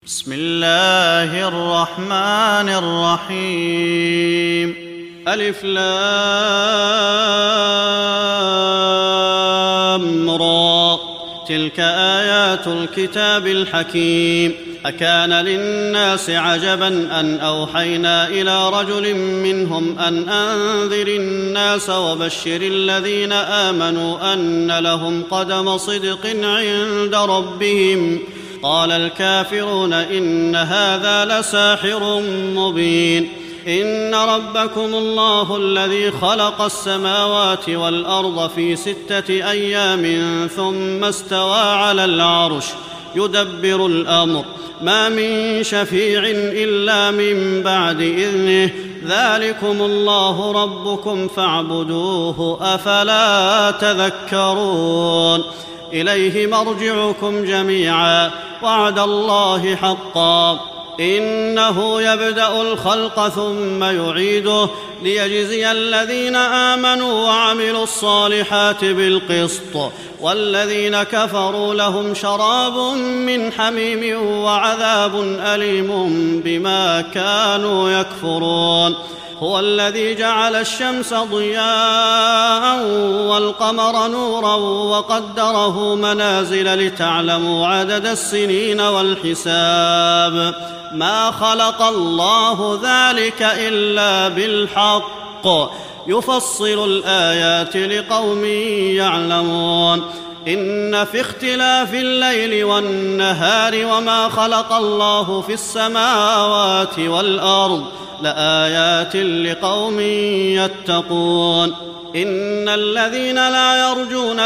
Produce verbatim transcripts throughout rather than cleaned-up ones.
بسم الله الرحمن الرحيم. ألف لام را، تلك آيات الكتاب الحكيم. أكان للناس عجبا أن أوحينا إلى رجل منهم أن أنذر الناس وبشر الذين آمنوا أن لهم قدم صدق عند ربهم. قال الكافرون إن هذا لساحر مبين. إن ربكم الله الذي خلق السماوات والأرض في ستة أيام ثم استوى على العرش يدبر الأمر، ما من شفيع إلا من بعد إذنه، ذلكم الله ربكم فاعبدوه، أفلا تذكرون. إليه مرجعكم جميعا، وعد الله حقا، إنه يبدأ الخلق ثم يعيده ليجزي الذين آمنوا وعملوا الصالحات بالقسط، والذين كفروا لهم شراب من حميم وعذاب أليم بما كانوا يكفرون. هو الذي جعل الشمس ضياء والقمر نورا وقدره منازل لتعلموا عدد السنين والحساب، ما خلق الله ذلك إلا بالحق، يفصل الآيات لقوم يعلمون. إن في اختلاف الليل والنهار وما خلق الله في السماوات والأرض لآيات لقوم يتقون. إن الذين لا يرجون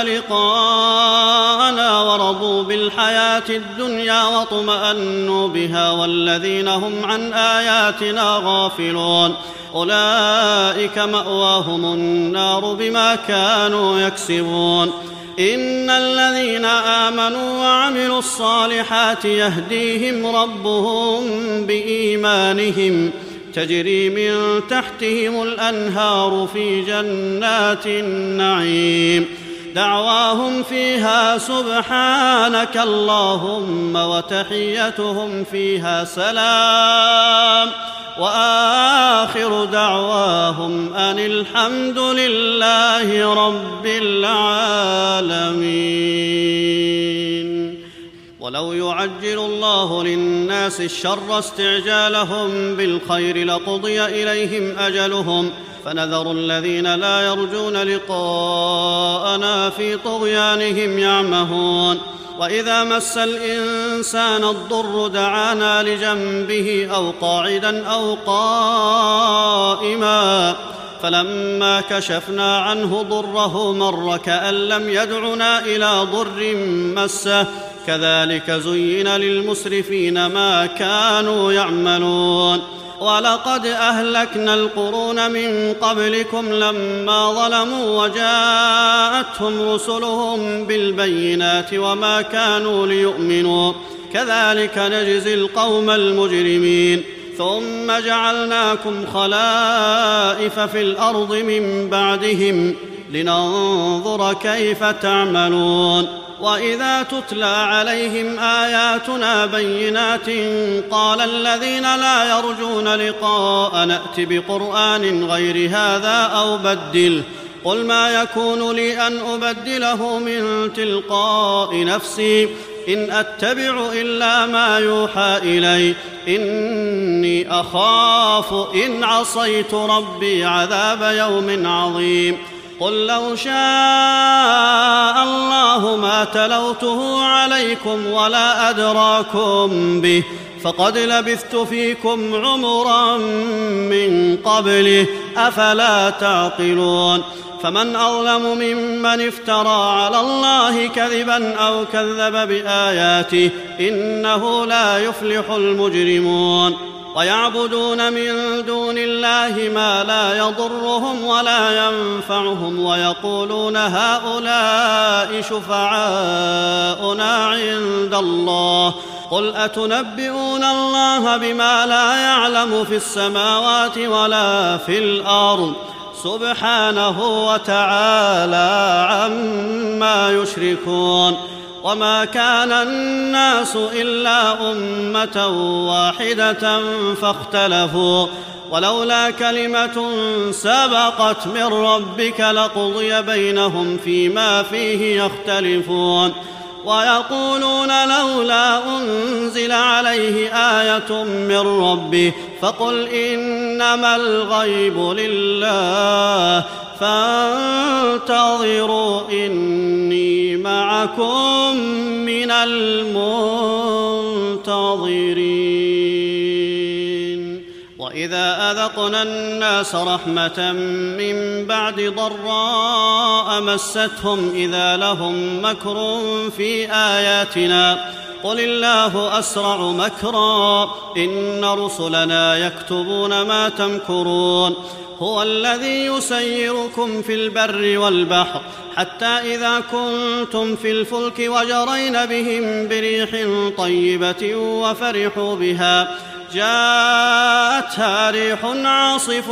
لقاءنا ورضوا بالحياة الدنيا واطمأنوا بها والذين هم عن آياتنا غافلون أولئك مأواهم النار بما كانوا يكسبون. إن الذين آمنوا وعملوا الصالحات يهديهم ربهم بإيمانهم، تجري من تحتهم الأنهار في جنات النعيم، دعواهم فيها سبحانك اللهم وتحيتهم فيها سلام، وآخر دعواهم أن الحمد لله رب العالمين. ولو يعجل الله للناس الشر استعجالهم بالخير لقضي إليهم أجلهم، فنذر الذين لا يرجون لقاءنا في طغيانهم يعمهون. وإذا مس الإنسان الضر دعانا لجنبه أو قاعدا أو قائما، فلما كشفنا عنه ضره مر كأن لم يدعنا إلى ضر مسه، كذلك زين للمسرفين ما كانوا يعملون. ولقد أهلكنا القرون من قبلكم لما ظلموا وجاءتهم رسلهم بالبينات وما كانوا ليؤمنوا، كذلك نجزي القوم المجرمين. ثم جعلناكم خلائف في الأرض من بعدهم لننظر كيف تعملون. وإذا تتلى عليهم آياتنا بينات قال الذين لا يرجون لقاء نأت بقرآن غير هذا أو بدله، قل ما يكون لي أن أبدله من تلقاء نفسي إن أتبع إلا ما يوحى إلي، إني أخاف إن عصيت ربي عذاب يوم عظيم. قل لو شاء الله ما تلوته عليكم ولا أدراكم به، فقد لبثت فيكم عمرا من قبله، أفلا تعقلون. فمن أظلم ممن افترى على الله كذبا أو كذب بآياته، إنه لا يفلح المجرمون. ويعبدون من دون الله ما لا يضرهم ولا ينفعهم ويقولون هؤلاء شفعاؤنا عند الله، قل أتنبئون الله بما لا يعلم في السماوات ولا في الأرض، سبحانه وتعالى عما يشركون. وما كان الناس إلا أمة واحدة فاختلفوا ولولا كلمة سبقت من ربك لقضي بينهم فيما فيه يختلفون ويقولون لولا أنزل عليه آية من ربه فقل إنما الغيب لله فانتظروا إني معكم من المنتظرين وإذا أذقنا الناس رحمة من بعد ضراء مستهم إذا لهم مكر في آياتنا قل الله أسرع مكرا إن رسلنا يكتبون ما تمكرون هو الذي يسيركم في البر والبحر حتى إذا كنتم في الفلك وجرين بهم بريح طيبة وفرحوا بها جاءتها ريح عاصف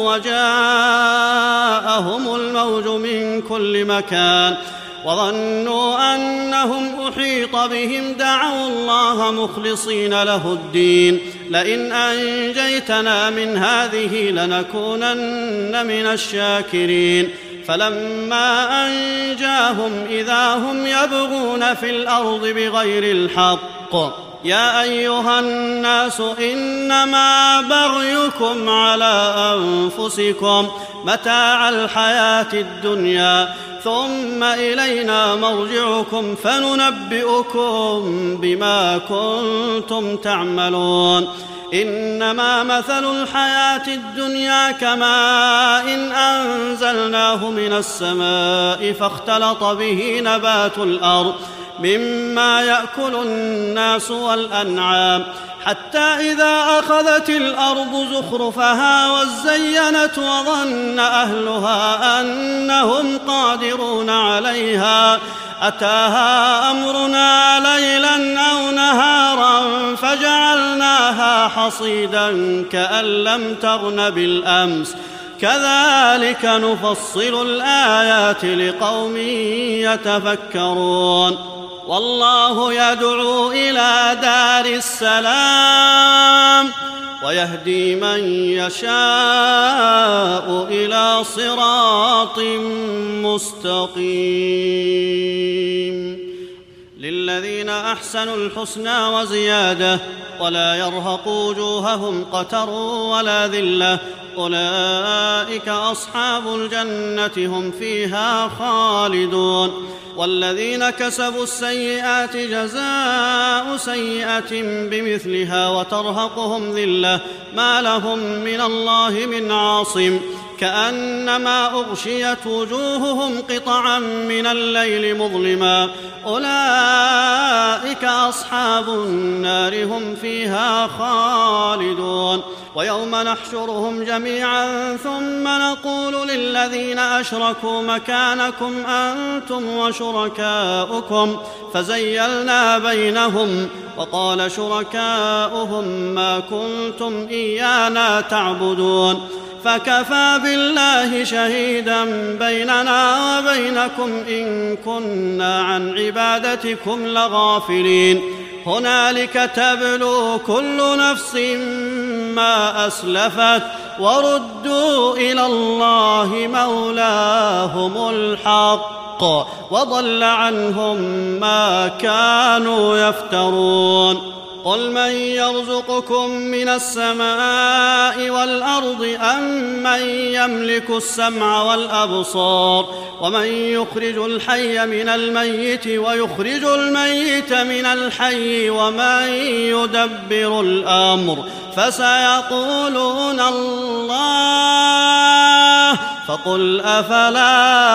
وجاءهم الموج من كل مكان وظنوا أنهم أحيط بهم دعوا الله مخلصين له الدين لئن أنجيتنا من هذه لنكونن من الشاكرين فلما أنجاهم إذا هم يبغون في الأرض بغير الحق يا أيها الناس إنما بغيكم على أنفسكم متاع الحياة الدنيا ثم إلينا مرجعكم فننبئكم بما كنتم تعملون إنما مثل الحياة الدنيا كماء إن أنزلناه من السماء فاختلط به نبات الأرض مما يأكل الناس والأنعام حتى إذا أخذت الأرض زخرفها وزينت وظن أهلها أنهم قادرون عليها أتاها أمرنا ليلا أو نهارا فجعلناها حصيدا كأن لم تغن بالأمس كذلك نفصل الآيات لقوم يتفكرون والله يدعو إلى دار السلام ويهدي من يشاء إلى صراط مستقيم للذين أحسنوا الحسنى وزيادة ولا يرهق وجوههم قتر ولا ذلة أولئك أصحاب الجنة هم فيها خالدون والذين كسبوا السيئات جزاء سيئة بمثلها وترهقهم ذلة ما لهم من الله من عاصم كأنما أغشيت وجوههم قطعا من الليل مظلما أولئك أصحاب النار هم فيها خالدون ويوم نحشرهم جميعا ثم نقول للذين أشركوا مكانكم أنتم وشركاؤكم فزيلنا بينهم وقال شركاؤهم ما كنتم إيانا تعبدون فكفى بالله شهيدا بيننا وبينكم إن كنا عن عبادتكم لغافلين هنالك تبلو كل نفس ما أسلفت وردوا إلى الله مولاهم الحق وضل عنهم ما كانوا يفترون قل من يرزقكم من السماء والأرض أم من يملك السمع والأبصار ومن يخرج الحي من الميت ويخرج الميت من الحي ومن يدبر الأمر فسيقولون الله فقل أفلا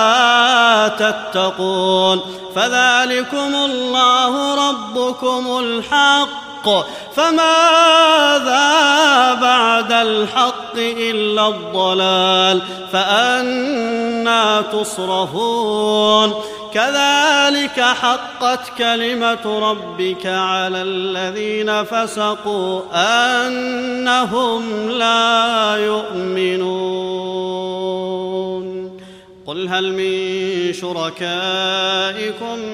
تتقون فذلكم الله ربكم الحق فماذا بعد الحق إلا الضلال فأنى تصرفون كذلك حقت كلمة ربك على الذين فسقوا أنهم لا يؤمنون قل هل من شركائكم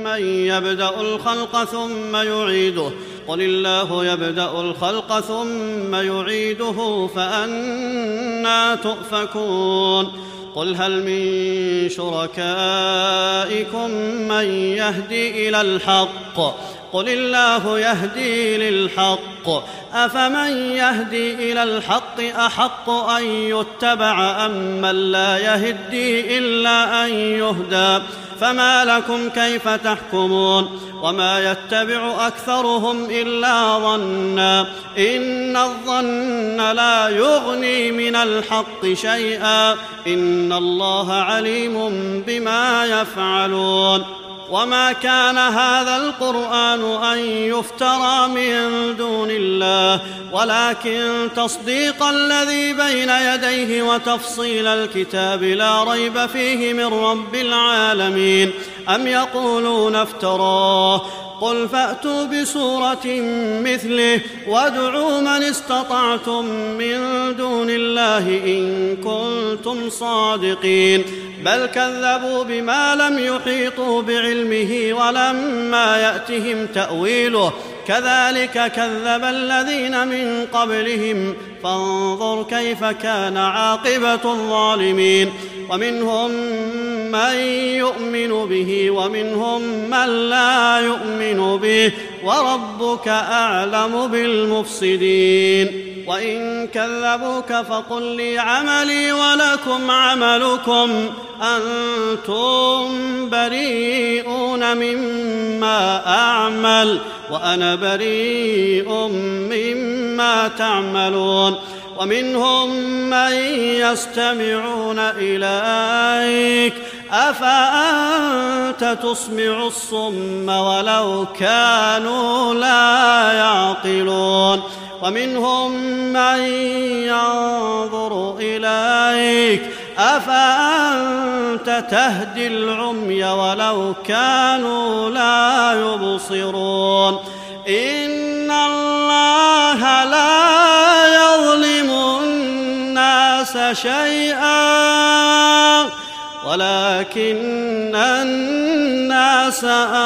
من يبدأ الخلق ثم يعيده قل الله يبدأ الخلق ثم يعيده فأنى تؤفكون قل هل من شركائكم من يهدي إلى الحق قل الله يهدي للحق أفمن يهدي إلى الحق أحق أن يتبع أم من لا يهدي إلا أن يهدى فما لكم كيف تحكمون وما يتبع أكثرهم إلا ظنا إن الظن لا يغني من الحق شيئا إن الله عليم بما يفعلون وما كان هذا القرآن أن يفترى من دون الله ولكن تصديق الذي بين يديه وتفصيل الكتاب لا ريب فيه من رب العالمين أم يقولون افتراه قل فأتوا بسورة مثله وادعوا من استطعتم من دون الله إن كنتم صادقين بل كذبوا بما لم يحيطوا بعلمه ولما يأتهم تأويله كذلك كذب الذين من قبلهم فانظر كيف كان عاقبة الظالمين ومنهم من يؤمن به ومنهم من لا يؤمن به وربك أعلم بالمفسدين وإن كذبوك فقل لي عملي ولكم عملكم أنتم بريئون مما أعمل وأنا بريء مما تعملون ومنهم من يستمعون إليك أفأنت تسمع الصم ولو كانوا لا يعقلون ومنهم من ينظر إليك أفأنت تهدي العمي ولو كانوا لا يبصرون إن الله لا يظلم الناس شيئا ولكن الناس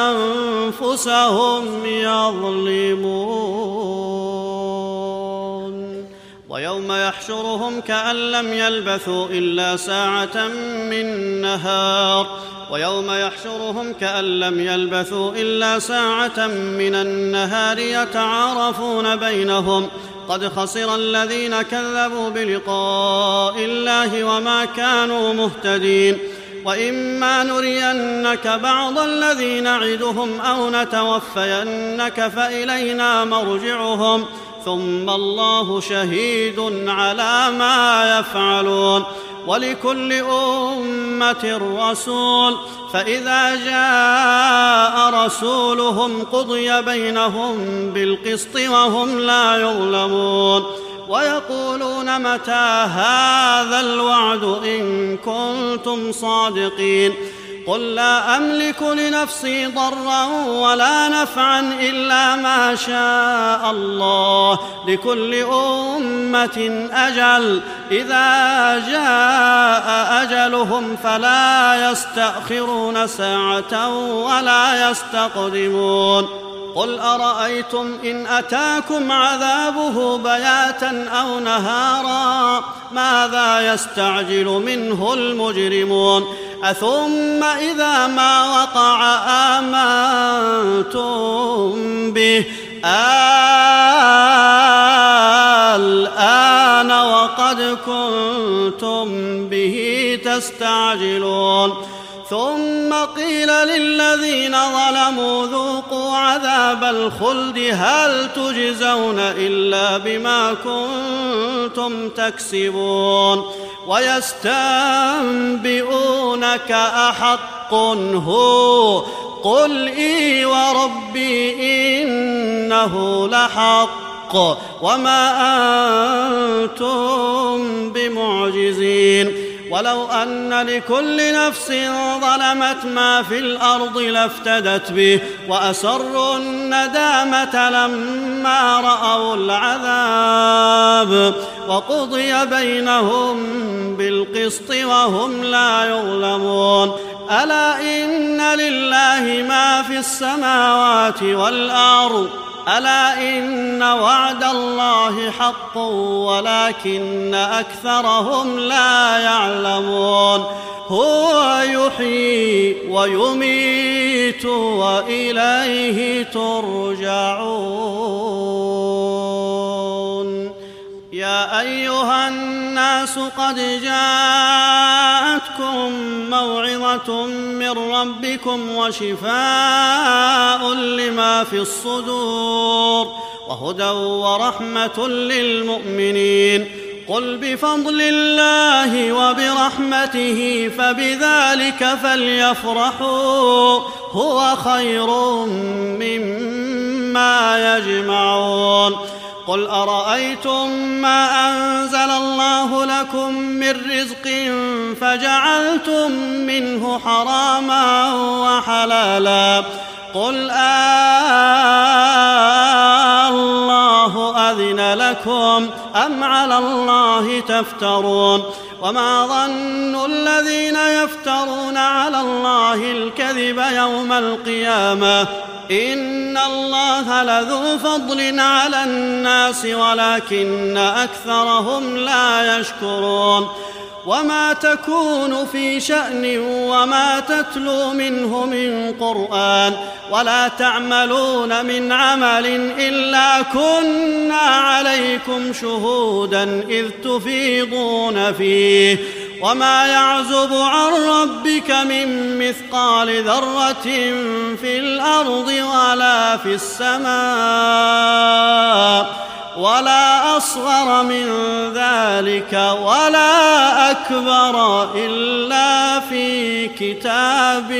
أنفسهم يظلمون ويوم يحشرهم كأن لم يلبثوا إلا ساعة من نهار ويوم يحشرهم كأن لم يلبثوا إلا ساعة من النهار يتعارفون بينهم قد خسر الذين كذبوا بلقاء الله وما كانوا مهتدين وإما نرينك بعض الذي نعدهم أو نتوفينك فإلينا مرجعهم ثم الله شهيد على ما يفعلون ولكل أمة رسول فإذا جاء رسولهم قضي بينهم بالقسط وهم لا يظلمون ويقولون متى هذا الوعد إن كنتم صادقين قل لا أملك لنفسي ضرا ولا نفعا إلا ما شاء الله لكل أمة أجل إذا جاء أجلهم فلا يستأخرون ساعة ولا يستقدمون قل أرأيتم إن أتاكم عذابه بياتا أو نهارا ماذا يستعجل منه المجرمون أثم إذا ما وقع آمنتم به الآن وقد كنتم به تستعجلون ثم قيل للذين ظلموا ذوقوا عذاب الخلد هل تجزون إلا بما كنتم تكسبون ويستنبئونك أحق هو قل إي وربي إنه لحق وما أنتم بمعجزين ولو أن لكل نفس ظلمت ما في الأرض لافتدت به وأسروا الندامة لما رأوا العذاب وقضي بينهم بالقسط وهم لا يظلمون ألا إن لله ما في السماوات والأرض ألا إن وعد الله حق ولكن أكثرهم لا يعلمون هو يحيي ويميت وإليه ترجعون يا أيها الناس قد جاءتكم موعظة من ربكم وشفاء لما في الصدور وهدى ورحمة للمؤمنين قل بفضل الله وبرحمته فبذلك فليفرحوا هو خير مما يجمعون قل أرأيتم ما أنزل الله لكم من رزق فجعلتم منه حراما وحلالا قل آه الله أذن لكم أم على الله تفترون وما ظن الذين يفترون على الله الكذب يوم القيامة إن الله لذو فضل على الناس ولكن أكثرهم لا يشكرون وما تكون في شأن وما تتلو منه من قرآن ولا تعملون من عمل إلا كنا عليكم شهودا إذ تفيضون فيه وما يعزب عن ربك من مثقال ذرة في الأرض ولا في السماء ولا أصغر من ذلك ولا أكبر إلا في كتاب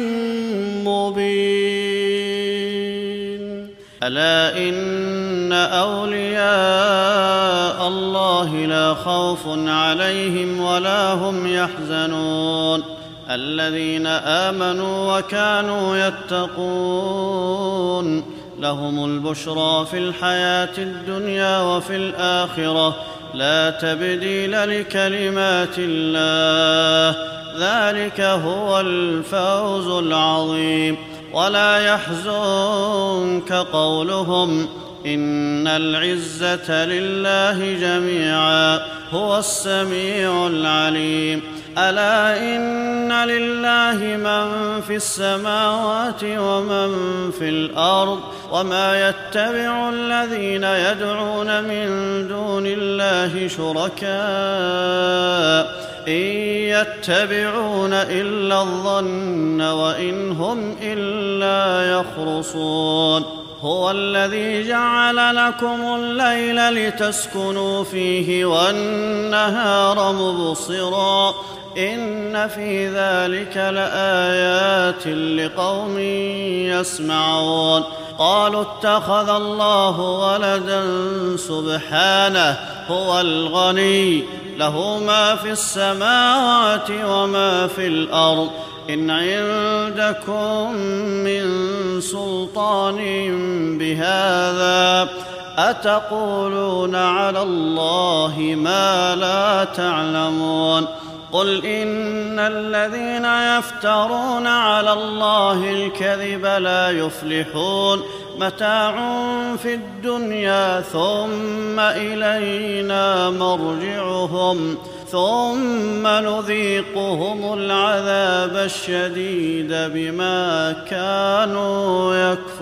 مبين ألا إن أولياء الله لا خوف عليهم ولا هم يحزنون الذين آمنوا وكانوا يتقون لهم البشرى في الحياة الدنيا وفي الآخرة لا تبديل لكلمات الله ذلك هو الفوز العظيم ولا يحزنك قولهم إن العزة لله جميعا هو السميع العليم ألا إن لله من في السماوات ومن في الأرض وما يتبع الذين يدعون من دون الله شركاء إن يتبعون إلا الظن وإن هم إلا يخرصون هو الذي جعل لكم الليل لتسكنوا فيه والنهار مبصرا إن في ذلك لآيات لقوم يسمعون قالوا اتخذ الله ولدا سبحانه هو الغني له ما في السماوات وما في الأرض إن عندكم من سلطان بهذا أتقولون على الله ما لا تعلمون قل إن الذين يفترون على الله الكذب لا يفلحون متاع في الدنيا ثم إلينا مرجعهم ثم نذيقهم العذاب الشديد بما كانوا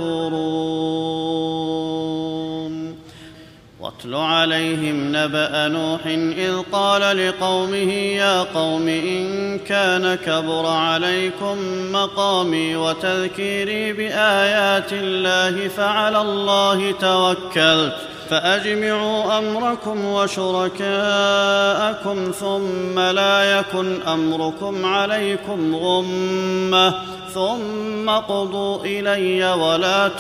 يكفرون واتل عليهم نبأ نوح إذ قال لقومه يا قوم إن كان كبر عليكم مقامي وتذكيري بآيات الله فعلى الله توكلت فأجمعوا أمركم وشركاءكم ثم لا يكن أمركم عليكم غمة ثم قضوا إلي ولا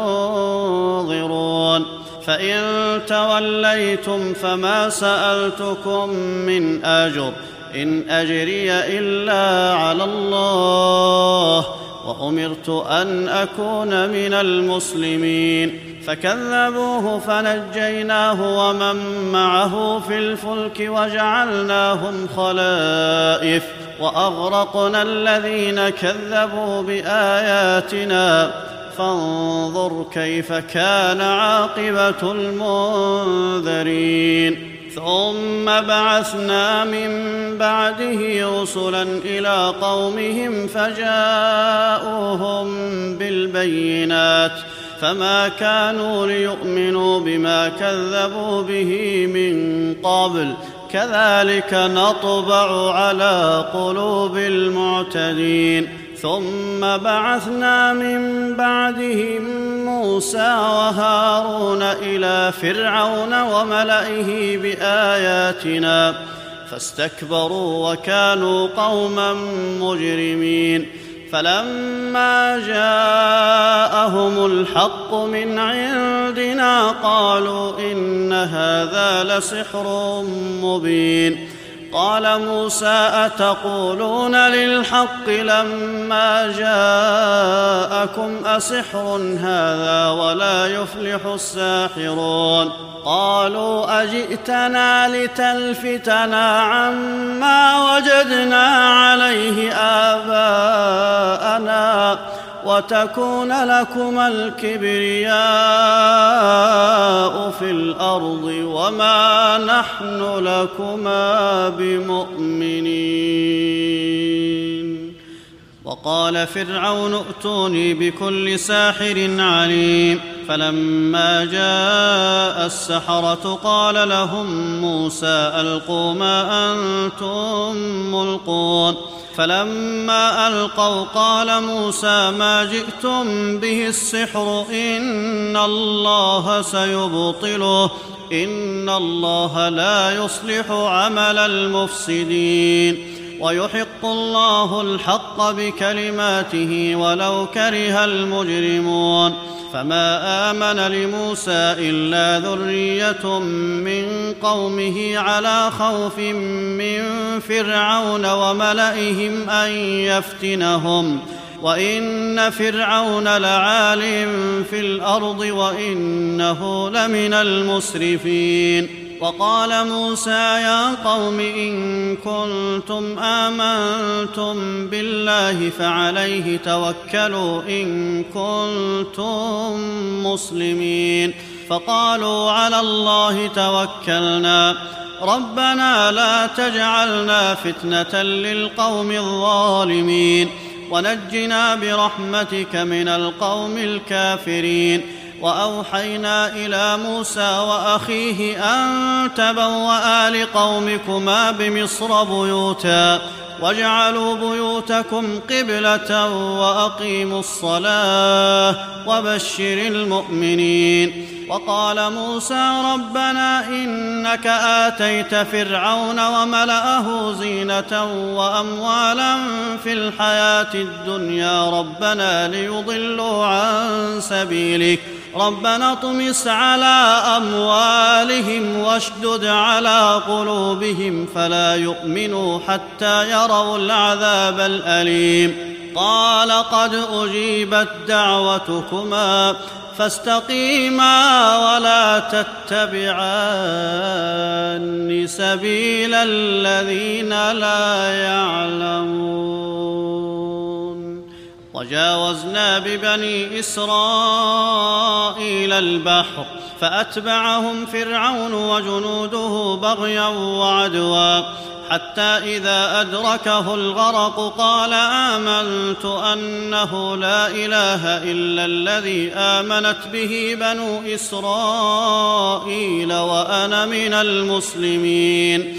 تنظرون فإن توليتم فما سألتكم من أجر إن أجري إلا على الله وأمرت أن أكون من المسلمين فكذبوه فنجيناه ومن معه في الفلك وجعلناهم خلائف وأغرقنا الذين كذبوا بآياتنا فانظر كيف كان عاقبة المنذرين ثم بعثنا من بعده رسلا إلى قومهم فجاءوهم بالبينات فما كانوا ليؤمنوا بما كذبوا به من قبل كذلك نطبع على قلوب المعتدين ثم بعثنا من بعدهم موسى وهارون إلى فرعون وملئه بآياتنا فاستكبروا وكانوا قوما مجرمين فلما جاءهم الحق من عندنا قالوا إن هذا لسحر مبين قال موسى أتقولون للحق لما جاءكم أسحر هذا ولا يفلح الساحرون قالوا أجئتنا لتلفتنا عما وجدنا عليه آباءنا وتكون لكما الكبرياء في الأرض وما نحن لكما بمؤمنين وقال فرعون ائتوني بكل ساحر عليم فلما جاء السحرة قال لهم موسى ألقوا ما أنتم ملقون فلما ألقوا قال موسى ما جئتم به السحر إن الله سيبطله إن الله لا يصلح عمل المفسدين ويحق الله الحق بكلماته ولو كره المجرمون فما آمن لموسى إلا ذرية من قومه على خوف من فرعون وملئهم أن يفتنهم وإن فرعون لعال في الأرض وإنه لمن المسرفين وقال موسى يا قوم إن كنتم آمنتم بالله فعليه توكلوا إن كنتم مسلمين فقالوا على الله توكلنا ربنا لا تجعلنا فتنة للقوم الظالمين ونجنا برحمتك من القوم الكافرين وأوحينا إلى موسى وأخيه أن تبوأ لقومكما بمصر بيوتا واجعلوا بيوتكم قبلة وأقيموا الصلاة وبشر المؤمنين وقال موسى ربنا إنك آتيت فرعون وملأه زينة وأموالا في الحياة الدنيا ربنا ليضلوا عن سبيلك ربنا اطمس على أموالهم واشدد على قلوبهم فلا يؤمنوا حتى يروا العذاب الأليم قال قد أجيبت دعوتكما فاستقيما ولا تتبعان سبيل الذين لا يعلمون وجاوزنا ببني إسرائيل البحر فأتبعهم فرعون وجنوده بغيا وعدوا حتى إذا أدركه الغرق قال آمنت أنه لا إله إلا الذي آمنت به بنو إسرائيل وأنا من المسلمين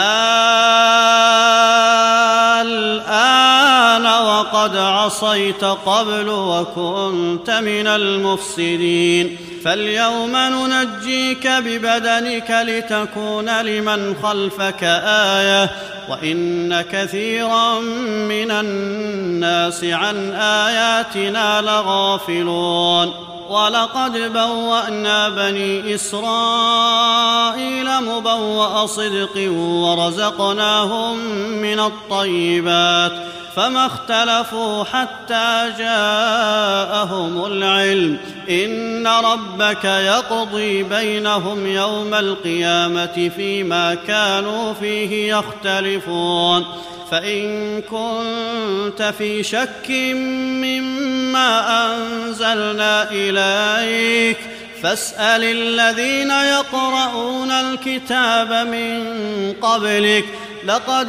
الآن وقد عصيت قبل وكنت من المفسدين فاليوم ننجيك ببدنك لتكون لمن خلفك آية وإن كثيرا من الناس عن آياتنا لغافلون ولقد بوأنا بني إسرائيل إسرائيل مبوأ صدق ورزقناهم من الطيبات فما اختلفوا حتى جاءهم العلم إن ربك يقضي بينهم يوم القيامة فيما كانوا فيه يختلفون فإن كنت في شك مما أنزلنا إليك فاسأل الذين يقرؤون الكتاب من قبلك لقد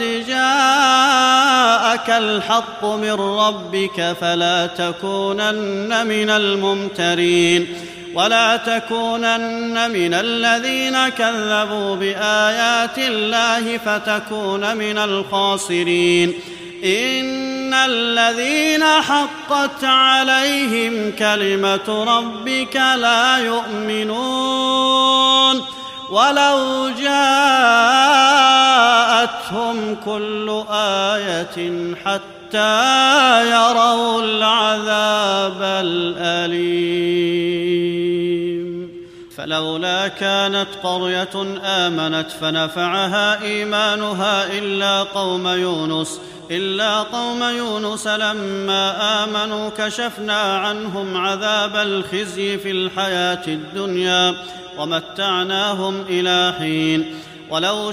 جاءك الحق من ربك فلا تكونن من الممترين ولا تكونن من الذين كذبوا بآيات الله فتكون من الخاسرين إن الذين حقت عليهم كلمة ربك لا يؤمنون ولو جاءتهم كل آية حتى يروا العذاب الأليم فلولا كانت قرية آمنت فنفعها إيمانها إلا قوم يونس إلا قوم يونس لما آمنوا كشفنا عنهم عذاب الخزي في الحياة الدنيا ومتعناهم إلى حين ولو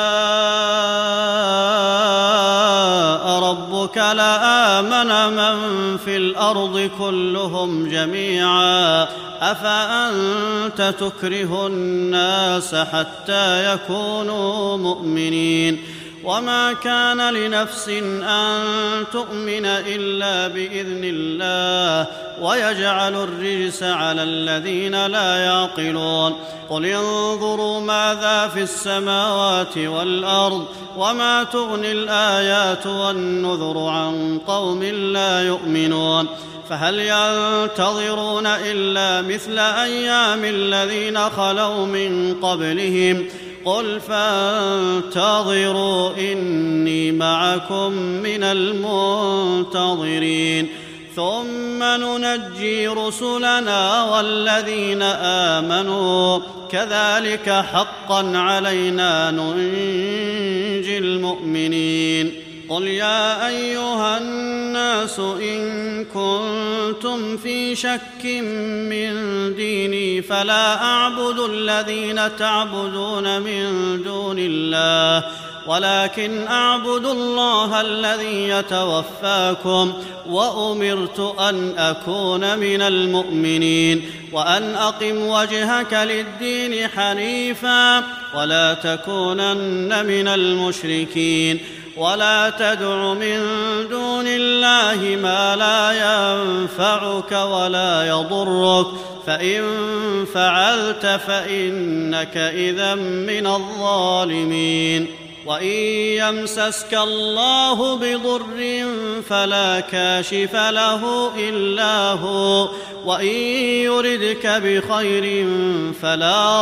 شاء ربك لآمن من في الأرض كلهم جميعا أفأنت تكره الناس حتى يكونوا مؤمنين وما كان لنفس أن تؤمن إلا بإذن الله ويجعل الرجس على الذين لا يعقلون قل انظروا ماذا في السماوات والأرض وما تغني الآيات والنذر عن قوم لا يؤمنون فهل ينتظرون إلا مثل أيام الذين خلوا من قبلهم قل فانتظروا إني معكم من المنتظرين ثم ننجي رسلنا والذين آمنوا كذلك حقا علينا ننجي المؤمنين قل يا أيها الناس إن كنتم في شك من ديني فلا أعبد الذين تعبدون من دون الله ولكن أعبد الله الذي يتوفاكم وأمرت أن أكون من المؤمنين وأن أقم وجهك للدين حنيفا ولا تكونن من المشركين ولا تدع من دون الله ما لا ينفعك ولا يضرك فإن فعلت فإنك إذا من الظالمين وإن يمسسك الله بضر فلا كاشف له إلا هو وإن يردك بخير فلا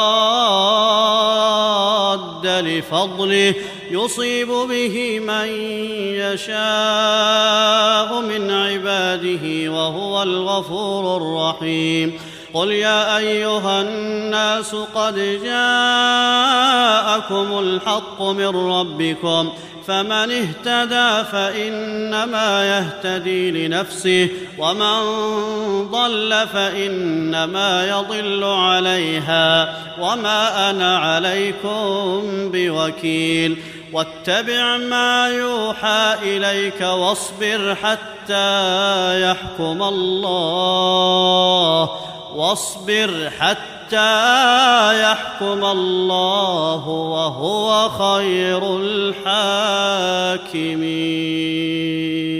راد لفضله يصيب به من يشاء من عباده وهو الغفور الرحيم قل يا أيها الناس قد جاءكم الحق من ربكم فمن اهتدى فإنما يهتدي لنفسه ومن ضل فإنما يضل عليها وما أنا عليكم بوكيل واتبع ما يوحى إليك واصبر حتى يحكم الله واصبر حتى يحكم الله وهو خير الحاكمين.